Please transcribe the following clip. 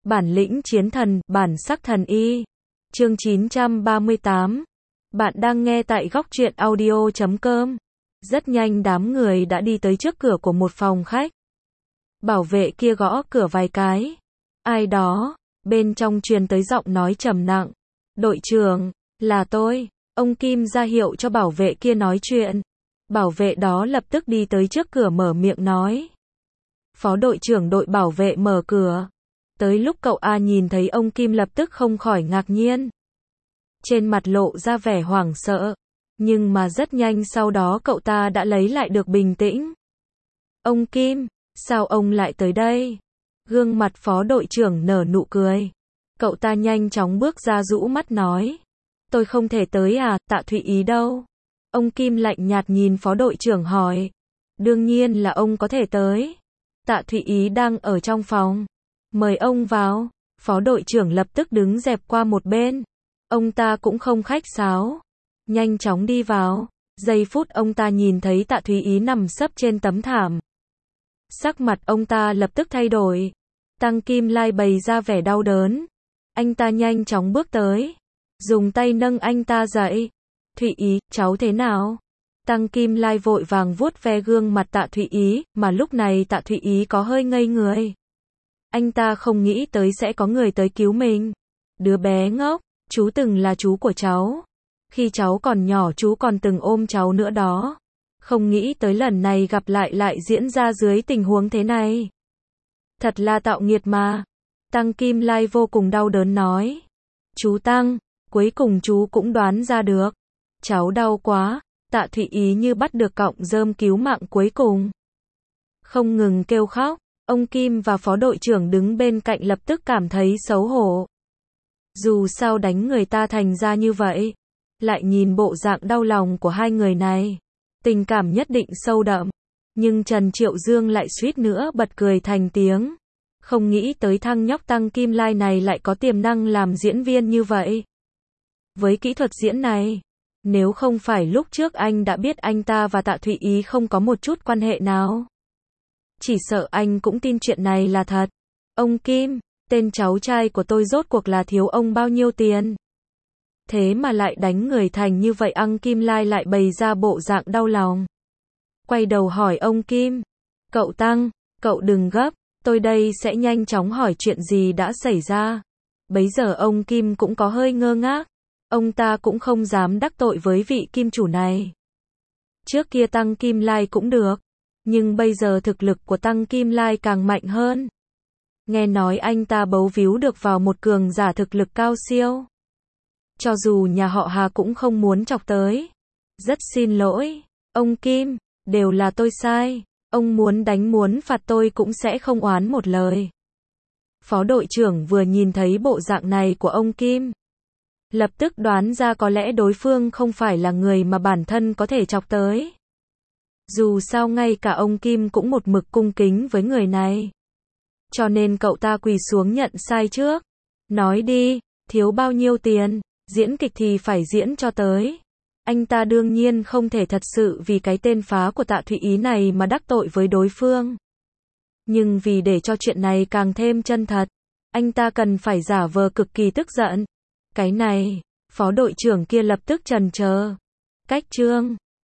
Bản lĩnh chiến thần, bản sắc thần y. Chương 938. Bạn đang nghe tại góc truyện audio.com. Rất nhanh đám người đã đi tới trước cửa của một phòng khách. Bảo vệ kia gõ cửa vài cái. Ai đó? Bên trong truyền tới giọng nói trầm nặng. Đội trưởng, là tôi. Ông Kim ra hiệu cho bảo vệ kia nói chuyện. Bảo vệ đó lập tức đi tới trước cửa mở miệng nói. Phó đội trưởng đội bảo vệ mở cửa. Tới lúc cậu A nhìn thấy ông Kim lập tức không khỏi ngạc nhiên. Trên mặt lộ ra vẻ hoảng sợ. Nhưng mà rất nhanh sau đó cậu ta đã lấy lại được bình tĩnh. Ông Kim, sao ông lại tới đây? Gương mặt phó đội trưởng nở nụ cười. Cậu ta nhanh chóng bước ra rũ mắt nói. Tôi không thể tới à, Tạ Thụy Ý đâu? Ông Kim lạnh nhạt nhìn phó đội trưởng hỏi. Đương nhiên là ông có thể tới. Tạ Thụy Ý đang ở trong phòng. Mời ông vào. Phó đội trưởng lập tức đứng dẹp qua một bên. Ông ta cũng không khách sáo. Nhanh chóng đi vào. Giây phút ông ta nhìn thấy Tạ Thúy Ý nằm sấp trên tấm thảm. Sắc mặt ông ta lập tức thay đổi. Tăng Kim Lai bày ra vẻ đau đớn. Anh ta nhanh chóng bước tới. Dùng tay nâng anh ta dậy. Thụy Ý, cháu thế nào? Tăng Kim Lai vội vàng vuốt ve gương mặt Tạ Thụy Ý, mà lúc này Tạ Thụy Ý có hơi ngây người. Anh ta không nghĩ tới sẽ có người tới cứu mình. Đứa bé ngốc, chú từng là chú của cháu. Khi cháu còn nhỏ chú còn từng ôm cháu nữa đó. Không nghĩ tới lần này gặp lại diễn ra dưới tình huống thế này. Thật là tạo nghiệt mà. Tăng Kim Lai vô cùng đau đớn nói. Chú Tăng, cuối cùng chú cũng đoán ra được. Cháu đau quá. Tạ Thụy Ý như bắt được cọng rơm cứu mạng cuối cùng. Không ngừng kêu khóc. Ông Kim và phó đội trưởng đứng bên cạnh lập tức cảm thấy xấu hổ. Dù sao đánh người ta thành ra như vậy. Lại nhìn bộ dạng đau lòng của hai người này. Tình cảm nhất định sâu đậm. Nhưng Trần Triệu Dương lại suýt nữa bật cười thành tiếng. Không nghĩ tới thằng nhóc Tăng Kim Lai này lại có tiềm năng làm diễn viên như vậy. Với kỹ thuật diễn này, nếu không phải lúc trước anh đã biết anh ta và Tạ Thụy Ý không có một chút quan hệ nào. Chỉ sợ anh cũng tin chuyện này là thật. Ông Kim, tên cháu trai của tôi rốt cuộc là thiếu ông bao nhiêu tiền? Thế mà lại đánh người thành như vậy. Tăng Kim Lai lại bày ra bộ dạng đau lòng. Quay đầu hỏi ông Kim. Cậu Tăng, cậu đừng gấp, tôi đây sẽ nhanh chóng hỏi chuyện gì đã xảy ra. Bấy giờ ông Kim cũng có hơi ngơ ngác. Ông ta cũng không dám đắc tội với vị kim chủ này. Trước kia Tăng Kim Lai cũng được. Nhưng bây giờ thực lực của Tăng Kim Lai càng mạnh hơn. Nghe nói anh ta bấu víu được vào một cường giả thực lực cao siêu. Cho dù nhà họ Hà cũng không muốn chọc tới. Rất xin lỗi, ông Kim, đều là tôi sai. Ông muốn đánh muốn phạt tôi cũng sẽ không oán một lời. Phó đội trưởng vừa nhìn thấy bộ dạng này của ông Kim. Lập tức đoán ra có lẽ đối phương không phải là người mà bản thân có thể chọc tới. Dù sao ngay cả ông Kim cũng một mực cung kính với người này. Cho nên cậu ta quỳ xuống nhận sai trước. Nói đi, thiếu bao nhiêu tiền, diễn kịch thì phải diễn cho tới. Anh ta đương nhiên không thể thật sự vì cái tên phá của Tạ Thụy Ý này mà đắc tội với đối phương. Nhưng vì để cho chuyện này càng thêm chân thật, anh ta cần phải giả vờ cực kỳ tức giận. Cái này, phó đội trưởng kia lập tức chần chờ. Cách chương